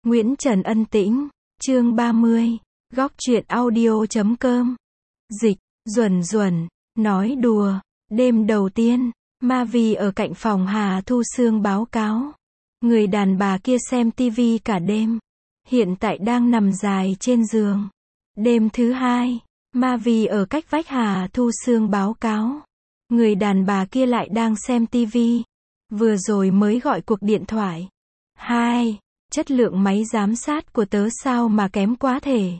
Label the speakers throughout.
Speaker 1: Nguyễn Trần Ân Tĩnh, chương 30, góc truyện audio.com. Dịch, Duẩn Duẩn, nói đùa, đêm đầu tiên, Ma Vi ở cạnh phòng Hà Thu Sương báo cáo. Người đàn bà kia xem tivi cả đêm, hiện tại đang nằm dài trên giường. Đêm thứ hai, Ma Vi ở cách vách Hà Thu Sương báo cáo. Người đàn bà kia lại đang xem tivi, vừa rồi mới gọi cuộc điện thoại. Chất lượng máy giám sát của tớ sao mà kém quá thể.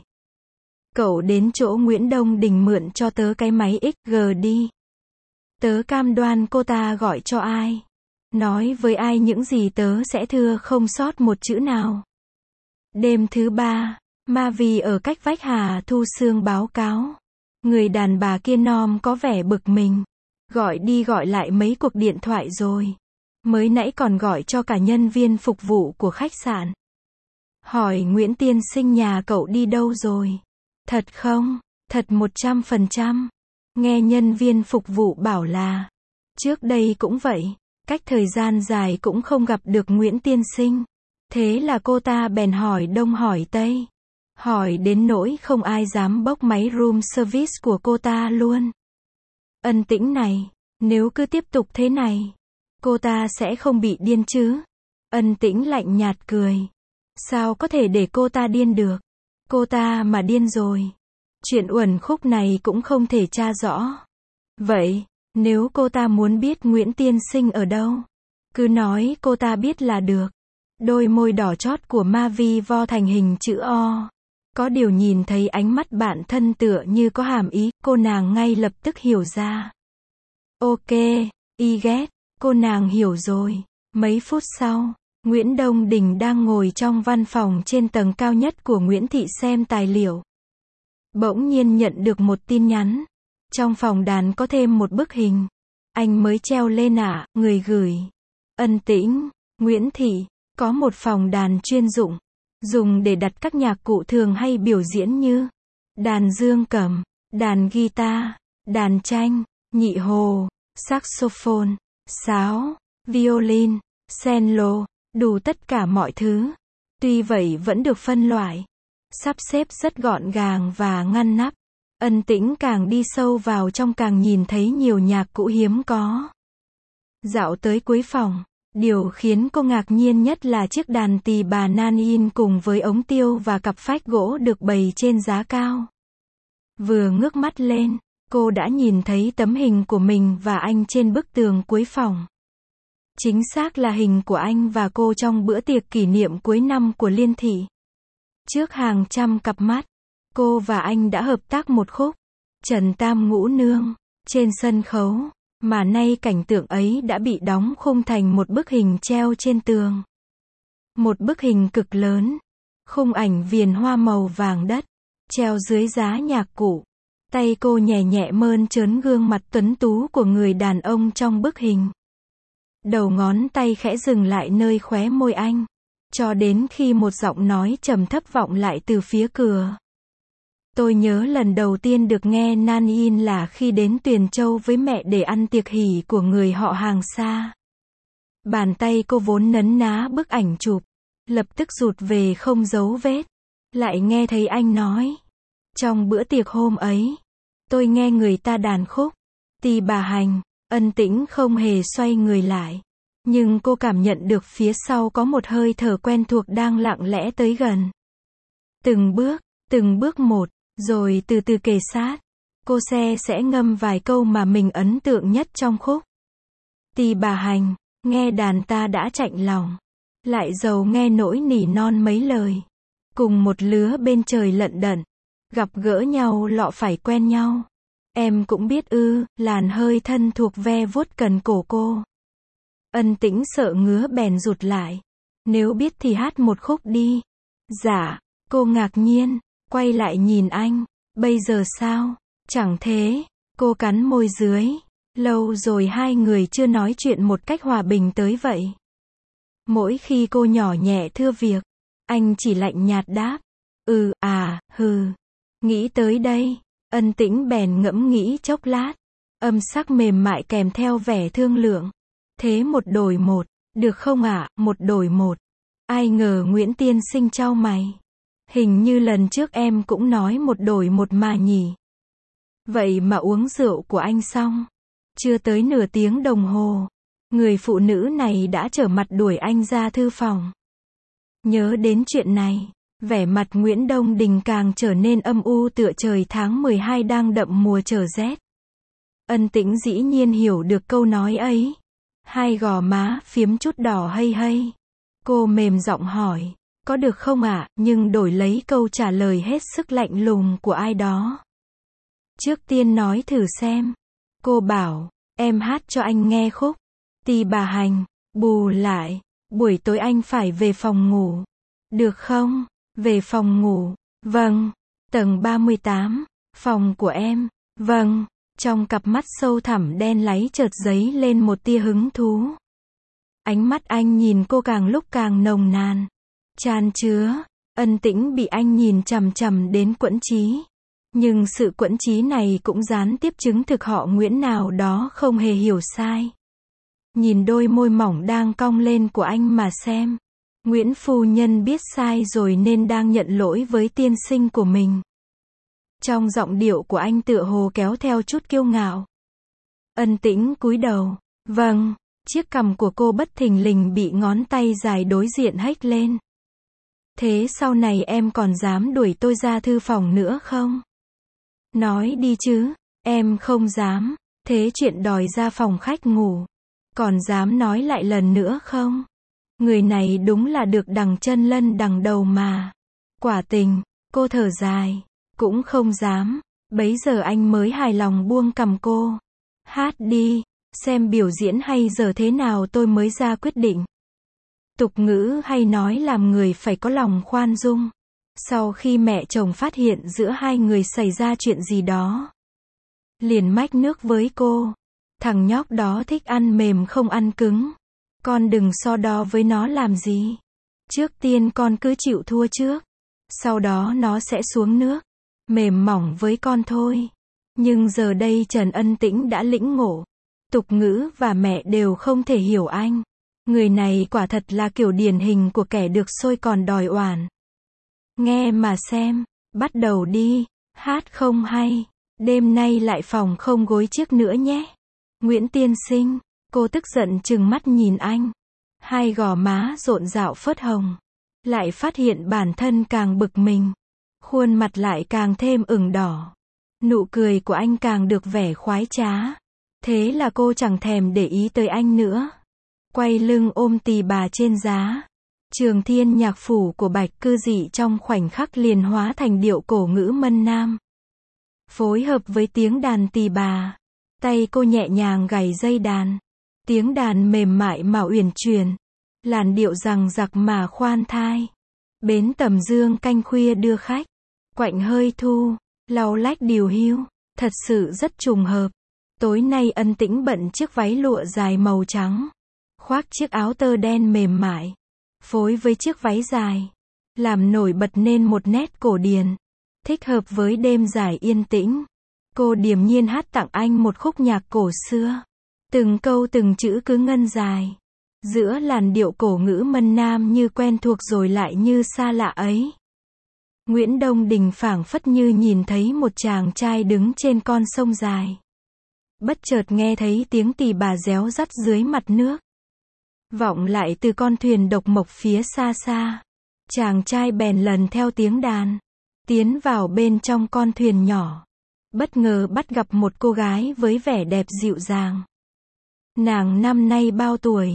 Speaker 1: Cậu đến chỗ Nguyễn Đông Đình mượn cho tớ cái máy XG đi. Tớ cam đoan cô ta gọi cho ai, nói với ai những gì tớ sẽ thưa không sót một chữ nào. Đêm thứ ba, Ma Vi ở cách vách Hà Thu Sương báo cáo. Người đàn bà kia nom có vẻ bực mình. Gọi đi gọi lại mấy cuộc điện thoại rồi. Mới nãy còn gọi cho cả nhân viên phục vụ của khách sạn. Hỏi Nguyễn tiên sinh nhà cậu đi đâu rồi? Thật không? Thật 100%. Nghe nhân viên phục vụ bảo là trước đây cũng vậy, cách thời gian dài cũng không gặp được Nguyễn tiên sinh. Thế là cô ta bèn hỏi đông hỏi tây. Hỏi đến nỗi không ai dám bốc máy room service của cô ta luôn. Ân Tĩnh này, nếu cứ tiếp tục thế này, cô ta sẽ không bị điên chứ? Ân Tĩnh lạnh nhạt cười. Sao có thể để cô ta điên được? Cô ta mà điên rồi, chuyện uẩn khúc này cũng không thể tra rõ. Vậy, nếu cô ta muốn biết Nguyễn tiên sinh ở đâu, cứ nói cô ta biết là được. Đôi môi đỏ chót của Ma Vi vo thành hình chữ O. Có điều nhìn thấy ánh mắt bạn thân tựa như có hàm ý, cô nàng ngay lập tức hiểu ra. Ok, y ghét, cô nàng hiểu rồi. Mấy phút sau, Nguyễn Đông Đình đang ngồi trong văn phòng trên tầng cao nhất của Nguyễn Thị xem tài liệu. Bỗng nhiên nhận được một tin nhắn. Trong phòng đàn có thêm một bức hình. Anh mới treo lên ạ, người gửi. Ân Tĩnh, Nguyễn Thị, có một phòng đàn chuyên dụng. Dùng để đặt các nhạc cụ thường hay biểu diễn như đàn dương cầm, đàn guitar, đàn tranh, nhị hồ, saxophone, sáo, violin, cello, đủ tất cả mọi thứ. Tuy vậy vẫn được phân loại, sắp xếp rất gọn gàng và ngăn nắp. Ân Tĩnh càng đi sâu vào trong càng nhìn thấy nhiều nhạc cụ hiếm có. Dạo tới cuối phòng, điều khiến cô ngạc nhiên nhất là chiếc đàn tỳ bà nan in cùng với ống tiêu và cặp phách gỗ được bày trên giá cao. Vừa ngước mắt lên, cô đã nhìn thấy tấm hình của mình và anh trên bức tường cuối phòng. Chính xác là hình của anh và cô trong bữa tiệc kỷ niệm cuối năm của Liên Thị. Trước hàng trăm cặp mắt, cô và anh đã hợp tác một khúc Trần Tam Ngũ Nương trên sân khấu. Mà nay cảnh tượng ấy đã bị đóng khung thành một bức hình treo trên tường. Một bức hình cực lớn, khung ảnh viền hoa màu vàng đất, treo dưới giá nhạc cụ. Tay cô nhẹ nhẹ mơn trớn gương mặt tuấn tú của người đàn ông trong bức hình. Đầu ngón tay khẽ dừng lại nơi khóe môi anh, cho đến khi một giọng nói trầm thấp vọng lại từ phía cửa. Tôi nhớ lần đầu tiên được nghe nan in là khi đến Tuyền Châu với mẹ để ăn tiệc hỷ của người họ hàng xa. Bàn tay cô vốn nấn ná bức ảnh chụp, lập tức rụt về không dấu vết. Lại nghe thấy anh nói, trong bữa tiệc hôm ấy, tôi nghe người ta đàn khúc Tỳ Bà Hành. Ân Tĩnh không hề xoay người lại, nhưng cô cảm nhận được phía sau có một hơi thở quen thuộc đang lặng lẽ tới gần. Từng bước một. Rồi từ từ kề sát, cô sẽ ngâm vài câu mà mình ấn tượng nhất trong khúc Tỳ Bà Hành. Nghe đàn ta đã chạnh lòng, lại giàu nghe nỗi nỉ non mấy lời. Cùng một lứa bên trời lận đận, gặp gỡ nhau lọ phải quen nhau. Em cũng biết ư, làn hơi thân thuộc ve vuốt cần cổ cô. Ân Tĩnh sợ ngứa bèn rụt lại. Nếu biết thì hát một khúc đi. Dạ, cô ngạc nhiên. Quay lại nhìn anh, bây giờ sao? Chẳng thế, cô cắn môi dưới. Lâu rồi hai người chưa nói chuyện một cách hòa bình tới vậy. Mỗi khi cô nhỏ nhẹ thưa việc, anh chỉ lạnh nhạt đáp. Hừ. Nghĩ tới đây, Ân Tĩnh bèn ngẫm nghĩ chốc lát. Âm sắc mềm mại kèm theo vẻ thương lượng. Thế một đổi một, được không ạ? Một đổi một. Ai ngờ Nguyễn tiên sinh chau mày. Hình như lần trước em cũng nói một đổi một mà nhỉ. Vậy mà uống rượu của anh xong, chưa tới nửa tiếng đồng hồ, người phụ nữ này đã trở mặt đuổi anh ra thư phòng. Nhớ đến chuyện này, vẻ mặt Nguyễn Đông Đình càng trở nên âm u tựa trời tháng 12 đang đậm mùa trở rét. Ân Tĩnh dĩ nhiên hiểu được câu nói ấy. Hai gò má phiếm chút đỏ hây hây. Cô mềm giọng hỏi, có được không ạ, nhưng đổi lấy câu trả lời hết sức lạnh lùng của ai đó. Trước tiên nói thử xem. Cô bảo, em hát cho anh nghe khúc Tỳ Bà Hành. Bù lại, buổi tối anh phải về phòng ngủ. Được không? Về phòng ngủ. Vâng. Tầng 38. Phòng của em. Vâng. Trong cặp mắt sâu thẳm đen láy chợt dấy lên một tia hứng thú. Ánh mắt anh nhìn cô càng lúc càng nồng nàn, chan chứa. Ân Tĩnh bị anh nhìn chằm chằm đến quẫn trí. Nhưng sự quẫn trí này cũng gián tiếp chứng thực họ Nguyễn nào đó không hề hiểu sai. Nhìn đôi môi mỏng đang cong lên của anh mà xem. Nguyễn phu nhân biết sai rồi nên đang nhận lỗi với tiên sinh của mình. Trong giọng điệu của anh tựa hồ kéo theo chút kiêu ngạo. Ân Tĩnh cúi đầu. Vâng. Chiếc cằm của cô bất thình lình bị ngón tay dài đối diện hếch lên. Thế sau này em còn dám đuổi tôi ra thư phòng nữa không? Nói đi chứ. Em không dám. Thế chuyện đòi ra phòng khách ngủ, còn dám nói lại lần nữa không? Người này đúng là được đằng chân lân đằng đầu mà. Quả tình. Cô thở dài. Cũng không dám. Bấy giờ anh mới hài lòng buông cằm cô. Hát đi. Xem biểu diễn hay giờ thế nào tôi mới ra quyết định. Tục ngữ hay nói làm người phải có lòng khoan dung. Sau khi mẹ chồng phát hiện giữa hai người xảy ra chuyện gì đó, liền mách nước với cô. Thằng nhóc đó thích ăn mềm không ăn cứng. Con đừng so đo với nó làm gì. Trước tiên con cứ chịu thua trước. Sau đó nó sẽ xuống nước. Mềm mỏng với con thôi. Nhưng giờ đây Trần Ân Tĩnh đã lĩnh ngộ. Tục ngữ và mẹ đều không thể hiểu anh. Người này quả thật là kiểu điển hình của kẻ được xôi còn đòi oản. Nghe mà xem. Bắt đầu đi. Hát không hay. Đêm nay lại phòng không gối chiếc nữa nhé. Nguyễn tiên sinh. Cô tức giận trừng mắt nhìn anh. Hai gò má rộn rạo phớt hồng. Lại phát hiện bản thân càng bực mình. Khuôn mặt lại càng thêm ửng đỏ. Nụ cười của anh càng được vẻ khoái trá. Thế là cô chẳng thèm để ý tới anh nữa. Quay lưng ôm Tỳ Bà trên giá. Trường Thiên nhạc phủ của Bạch Cư Dị trong khoảnh khắc liền hóa thành điệu cổ ngữ Mân Nam. Phối hợp với tiếng đàn Tỳ Bà. Tay cô nhẹ nhàng gảy dây đàn. Tiếng đàn mềm mại mà uyển chuyển. Làn điệu rằng giặc mà khoan thai. Bến Tầm Dương canh khuya đưa khách. Quạnh hơi thu. Lau lách điều hiu. Thật sự rất trùng hợp. Tối nay Ân Tĩnh bận chiếc váy lụa dài màu trắng. Khoác chiếc áo tơ đen mềm mại. Phối với chiếc váy dài. Làm nổi bật nên một nét cổ điển. Thích hợp với đêm dài yên tĩnh. Cô điềm nhiên hát tặng anh một khúc nhạc cổ xưa. Từng câu từng chữ cứ ngân dài. Giữa làn điệu cổ ngữ Mân Nam như quen thuộc rồi lại như xa lạ ấy. Nguyễn Đông Đình phảng phất như nhìn thấy một chàng trai đứng trên con sông dài. Bất chợt nghe thấy tiếng Tỳ Bà réo rắt dưới mặt nước. Vọng lại từ con thuyền độc mộc phía xa xa. Chàng trai bèn lần theo tiếng đàn. Tiến vào bên trong con thuyền nhỏ. Bất ngờ bắt gặp một cô gái với vẻ đẹp dịu dàng. Nàng năm nay bao tuổi?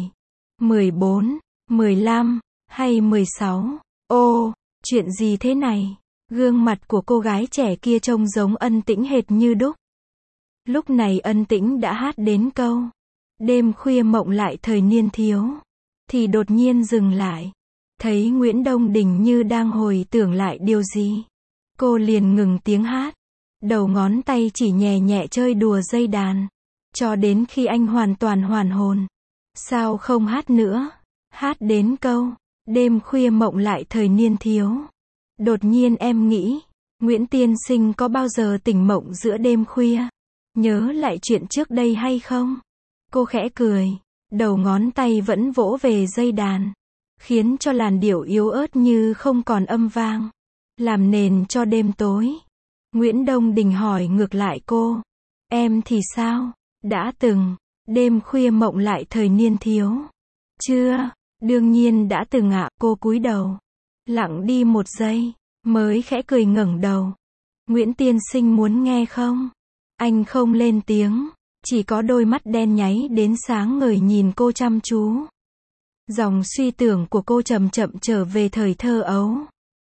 Speaker 1: 14, 15, hay 16? Ô, chuyện gì thế này? Gương mặt của cô gái trẻ kia trông giống Ân Tĩnh hệt như đúc. Lúc này Ân Tĩnh đã hát đến câu đêm khuya mộng lại thời niên thiếu. Thì đột nhiên dừng lại. Thấy Nguyễn Đông Đình như đang hồi tưởng lại điều gì. Cô liền ngừng tiếng hát. Đầu ngón tay chỉ nhẹ nhẹ chơi đùa dây đàn. Cho đến khi anh hoàn toàn hoàn hồn. Sao không hát nữa? Hát đến câu đêm khuya mộng lại thời niên thiếu. Đột nhiên em nghĩ, Nguyễn tiên sinh có bao giờ tỉnh mộng giữa đêm khuya? Nhớ lại chuyện trước đây hay không? Cô khẽ cười. Đầu ngón tay vẫn vỗ về dây đàn. khiến cho làn điệu yếu ớt như không còn âm vang, làm nền cho đêm tối. Nguyễn Đông Đình hỏi ngược lại cô, em thì sao? Đã từng đêm khuya mộng lại thời niên thiếu? Chưa, đương nhiên đã từng ạ. Cô cúi đầu, lặng đi một giây, mới khẽ cười ngẩng đầu. Nguyễn tiên sinh muốn nghe không? Anh không lên tiếng, chỉ có đôi mắt đen nháy đến sáng ngời nhìn cô chăm chú. Dòng suy tưởng của cô chậm chậm trở về thời thơ ấu.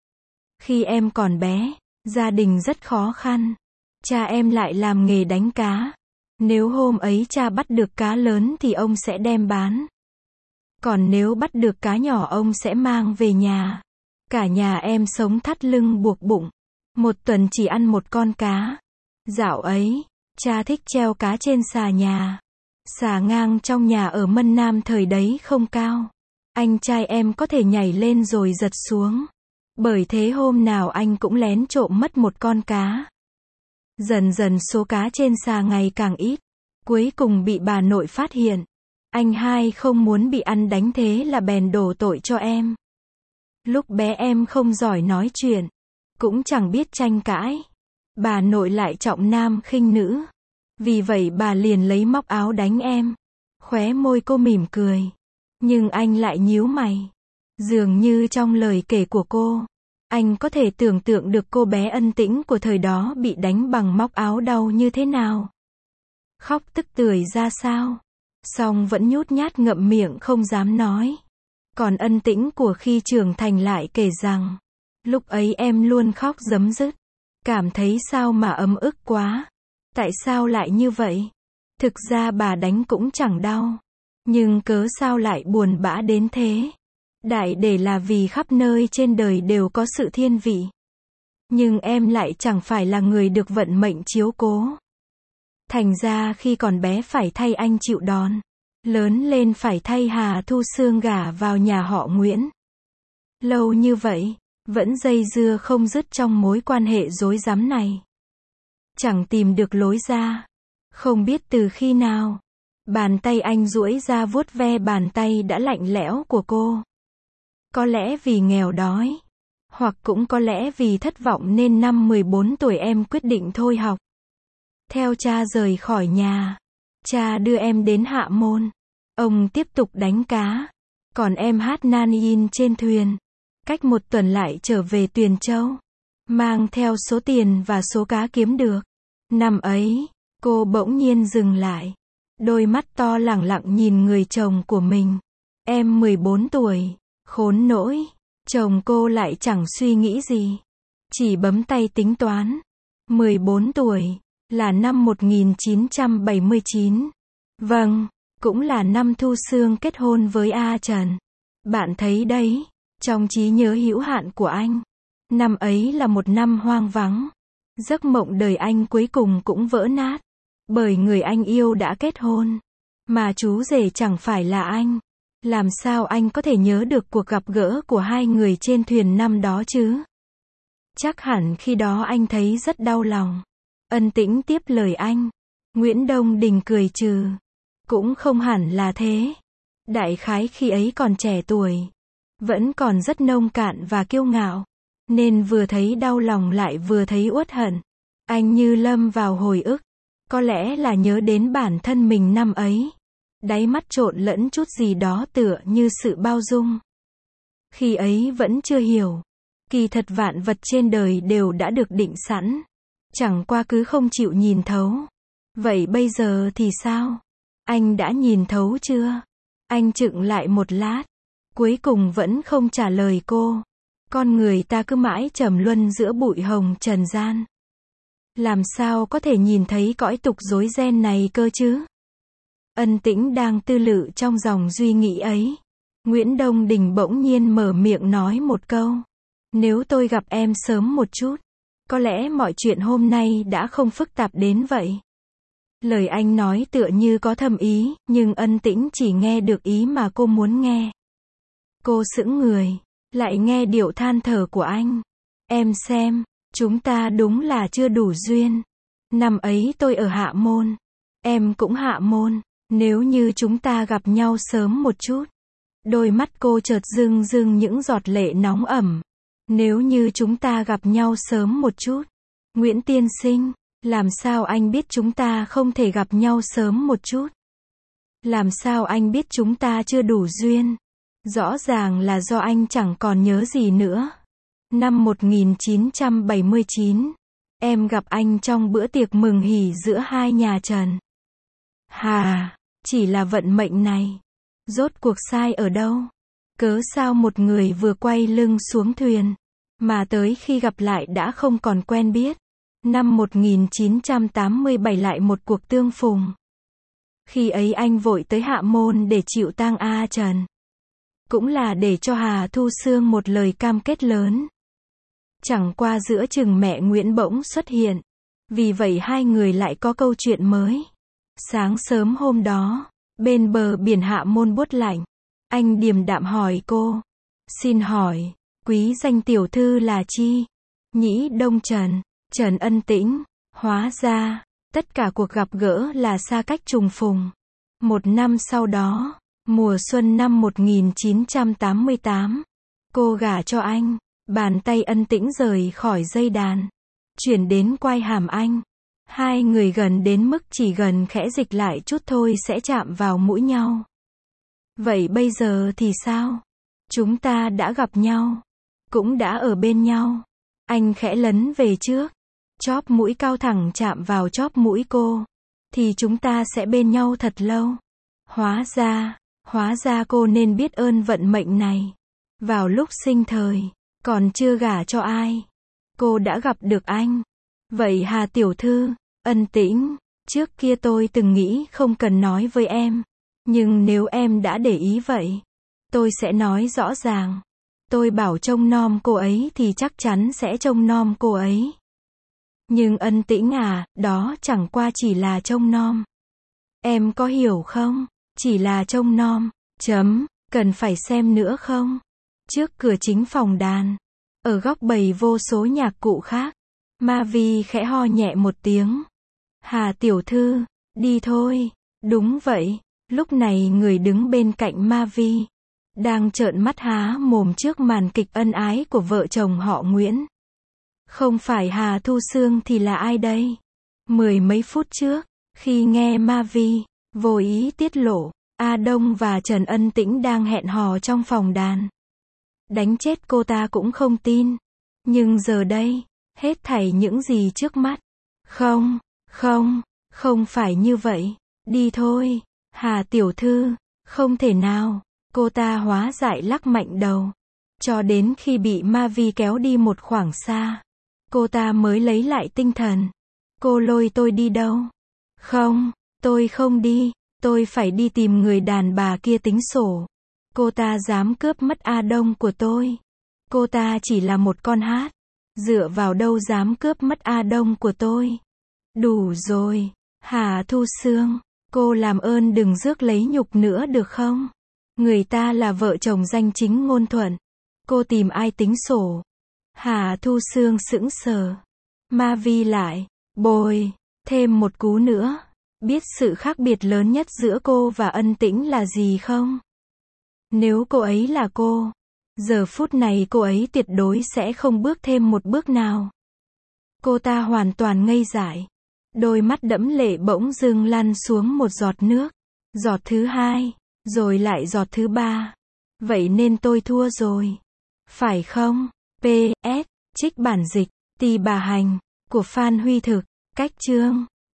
Speaker 1: Khi em còn bé, gia đình rất khó khăn. Cha em lại làm nghề đánh cá. Nếu hôm ấy cha bắt được cá lớn thì ông sẽ đem bán. Còn nếu bắt được cá nhỏ ông sẽ mang về nhà. Cả nhà em sống thắt lưng buộc bụng. Một tuần chỉ ăn một con cá. Dạo ấy, cha thích treo cá trên xà nhà. Xà ngang trong nhà ở Mân Nam thời đấy không cao. Anh trai em có thể nhảy lên rồi giật xuống. Bởi thế hôm nào anh cũng lén trộm mất một con cá. Dần dần số cá trên xà ngày càng ít. Cuối cùng bị bà nội phát hiện. Anh hai không muốn bị ăn đánh thế là bèn đổ tội cho em. Lúc bé em không giỏi nói chuyện, cũng chẳng biết tranh cãi. Bà nội lại trọng nam khinh nữ. Vì vậy bà liền lấy móc áo đánh em. Khóe môi cô mỉm cười. Nhưng anh lại nhíu mày. Dường như trong lời kể của cô, anh có thể tưởng tượng được cô bé Ân Tĩnh của thời đó bị đánh bằng móc áo đau như thế nào. Khóc tức tưởi ra sao. Song vẫn nhút nhát ngậm miệng không dám nói. Còn Ân Tĩnh của khi trưởng thành lại kể rằng, lúc ấy em luôn khóc rấm rứt. Cảm thấy sao mà ấm ức quá. Tại sao lại như vậy? Thực ra bà đánh cũng chẳng đau. Nhưng cớ sao lại buồn bã đến thế? Đại để là vì khắp nơi trên đời đều có sự thiên vị. Nhưng em lại chẳng phải là người được vận mệnh chiếu cố. Thành ra khi còn bé phải thay anh chịu đòn. Lớn lên phải thay Hà Thu Sương gả vào nhà họ Nguyễn. Lâu như vậy, vẫn dây dưa không dứt trong mối quan hệ rối rắm này. Chẳng tìm được lối ra. Không biết từ khi nào, bàn tay anh duỗi ra vuốt ve bàn tay đã lạnh lẽo của cô. Có lẽ vì nghèo đói, hoặc cũng có lẽ vì thất vọng nên năm 14 tuổi em quyết định thôi học. Theo cha rời khỏi nhà. Cha đưa em đến Hạ Môn. Ông tiếp tục đánh cá. Còn em hát nan yin trên thuyền. Cách một tuần lại trở về Tuyền Châu. Mang theo số tiền và số cá kiếm được. Năm ấy, cô bỗng nhiên dừng lại. Đôi mắt to lẳng lặng nhìn người chồng của mình. Em 14 tuổi. Khốn nỗi. Chồng cô lại chẳng suy nghĩ gì. Chỉ bấm tay tính toán. 14 tuổi. Là năm 1979. Vâng, cũng là năm Thu Sương kết hôn với A Trần. Bạn thấy đấy, trong trí nhớ hữu hạn của anh, năm ấy là một năm hoang vắng. Giấc mộng đời anh cuối cùng cũng vỡ nát. Bởi người anh yêu đã kết hôn. Mà chú rể chẳng phải là anh. Làm sao anh có thể nhớ được cuộc gặp gỡ của hai người trên thuyền năm đó chứ? Chắc hẳn khi đó anh thấy rất đau lòng. Ân Tĩnh tiếp lời anh. Nguyễn Đông Đình cười trừ. Cũng không hẳn là thế. Đại khái khi ấy còn trẻ tuổi. Vẫn còn rất nông cạn và kiêu ngạo. Nên vừa thấy đau lòng lại vừa thấy uất hận. Anh như lâm vào hồi ức. Có lẽ là nhớ đến bản thân mình năm ấy. Đáy mắt trộn lẫn chút gì đó tựa như sự bao dung. Khi ấy vẫn chưa hiểu. Kỳ thật vạn vật trên đời đều đã được định sẵn. Chẳng qua cứ không chịu nhìn thấu. Vậy bây giờ thì sao? Anh đã nhìn thấu chưa? Anh chững lại một lát. Cuối cùng vẫn không trả lời cô. Con người ta cứ mãi trầm luân giữa bụi hồng trần gian. Làm sao có thể nhìn thấy cõi tục rối ren này cơ chứ? Ân Tĩnh đang tư lự trong dòng suy nghĩ ấy. Nguyễn Đông Đình bỗng nhiên mở miệng nói một câu. Nếu tôi gặp em sớm một chút, có lẽ mọi chuyện hôm nay đã không phức tạp đến vậy. Lời anh nói tựa như có thâm ý, nhưng Ân Tĩnh chỉ nghe được ý mà cô muốn nghe. Cô sững người, lại nghe điệu than thở của anh. Em xem, chúng ta đúng là chưa đủ duyên. Năm ấy tôi ở Hạ Môn. Em cũng Hạ Môn. Nếu như chúng ta gặp nhau sớm một chút, Đôi mắt cô chợt rưng rưng những giọt lệ nóng ẩm. Nếu như chúng ta gặp nhau sớm một chút. Nguyễn tiên sinh, làm sao anh biết chúng ta không thể gặp nhau sớm một chút? Làm sao anh biết chúng ta chưa đủ duyên? Rõ ràng là do anh chẳng còn nhớ gì nữa. Năm 1979, em gặp anh trong bữa tiệc mừng hỉ giữa hai nhà Trần. Hà, chỉ là vận mệnh này. Rốt cuộc sai ở đâu? Cớ sao một người vừa quay lưng xuống thuyền, mà tới khi gặp lại đã không còn quen biết. Năm 1987 lại một cuộc tương phùng. Khi ấy anh vội tới Hạ Môn để chịu tang A Trần. Cũng là để cho Hà Thu Sương một lời cam kết lớn. Chẳng qua giữa chừng mẹ Nguyễn bỗng xuất hiện. Vì vậy hai người lại có câu chuyện mới. Sáng sớm hôm đó, bên bờ biển Hạ Môn buốt lạnh, anh điềm đạm hỏi cô. Xin hỏi, quý danh tiểu thư là chi? Nhĩ Đông Trần, Trần Ân Tĩnh. Hóa ra, tất cả cuộc gặp gỡ là xa cách trùng phùng. Một năm sau đó, mùa xuân năm 1988, cô gả cho anh. Bàn tay Ân Tĩnh rời khỏi dây đàn, chuyển đến quai hàm anh. Hai người gần đến mức chỉ gần khẽ dịch lại chút thôi sẽ chạm vào mũi nhau. Vậy bây giờ thì sao? Chúng ta đã gặp nhau, cũng đã ở bên nhau. Anh khẽ lấn về trước, chóp mũi cao thẳng chạm vào chóp mũi cô. Thì chúng ta sẽ bên nhau thật lâu. Hóa ra cô nên biết ơn vận mệnh này. Vào lúc sinh thời, còn chưa gả cho ai, cô đã gặp được anh. Vậy Hà tiểu thư, Ân Tĩnh, trước kia tôi từng nghĩ không cần nói với em. Nhưng nếu em đã để ý vậy, tôi sẽ nói rõ ràng. Tôi bảo trông nom cô ấy thì chắc chắn sẽ trông nom cô ấy. Nhưng Ân Tĩnh à, đó chẳng qua chỉ là trông nom. Em có hiểu không? Chỉ là trông nom. Cần phải xem nữa không? Trước cửa chính phòng đàn, ở góc bày vô số nhạc cụ khác, Ma Vi khẽ ho nhẹ một tiếng. Hà tiểu thư, đi thôi. Đúng vậy, lúc này người đứng bên cạnh Ma Vi đang trợn mắt há mồm trước màn kịch ân ái của vợ chồng họ Nguyễn. Không phải Hà Thu Sương thì là ai đây? Mười mấy phút trước, khi nghe Ma Vi vô ý tiết lộ, A Đông và Trần Ân Tĩnh đang hẹn hò trong phòng đàn. Đánh chết cô ta cũng không tin. Nhưng giờ đây, hết thảy những gì trước mắt. Không phải như vậy. Đi thôi, Hà tiểu thư. Không thể nào. Cô ta hóa dại lắc mạnh đầu. Cho đến khi bị Ma Vi kéo đi một khoảng xa, cô ta mới lấy lại tinh thần. Cô lôi tôi đi đâu? Không, tôi không đi. Tôi phải đi tìm người đàn bà kia tính sổ. Cô ta dám cướp mất A Đông của tôi. Cô ta chỉ là một con hát. Dựa vào đâu dám cướp mất A Đông của tôi? Đủ rồi, Hà Thu Sương. Cô làm ơn đừng rước lấy nhục nữa được không? Người ta là vợ chồng danh chính ngôn thuận. Cô tìm ai tính sổ? Hà Thu Sương sững sờ. Ma Vi lại bồi thêm một cú nữa. Biết sự khác biệt lớn nhất giữa cô và Ân Tĩnh là gì không? Nếu cô ấy là cô, giờ phút này cô ấy tuyệt đối sẽ không bước thêm một bước nào. Cô ta hoàn toàn ngây dại. Đôi mắt đẫm lệ bỗng dưng lăn xuống một giọt nước. Giọt thứ hai, rồi lại giọt thứ ba. Vậy nên tôi thua rồi. Phải không? PS, trích bản dịch, Tỳ Bà Hành, của Phan Huy Thực, cách chương.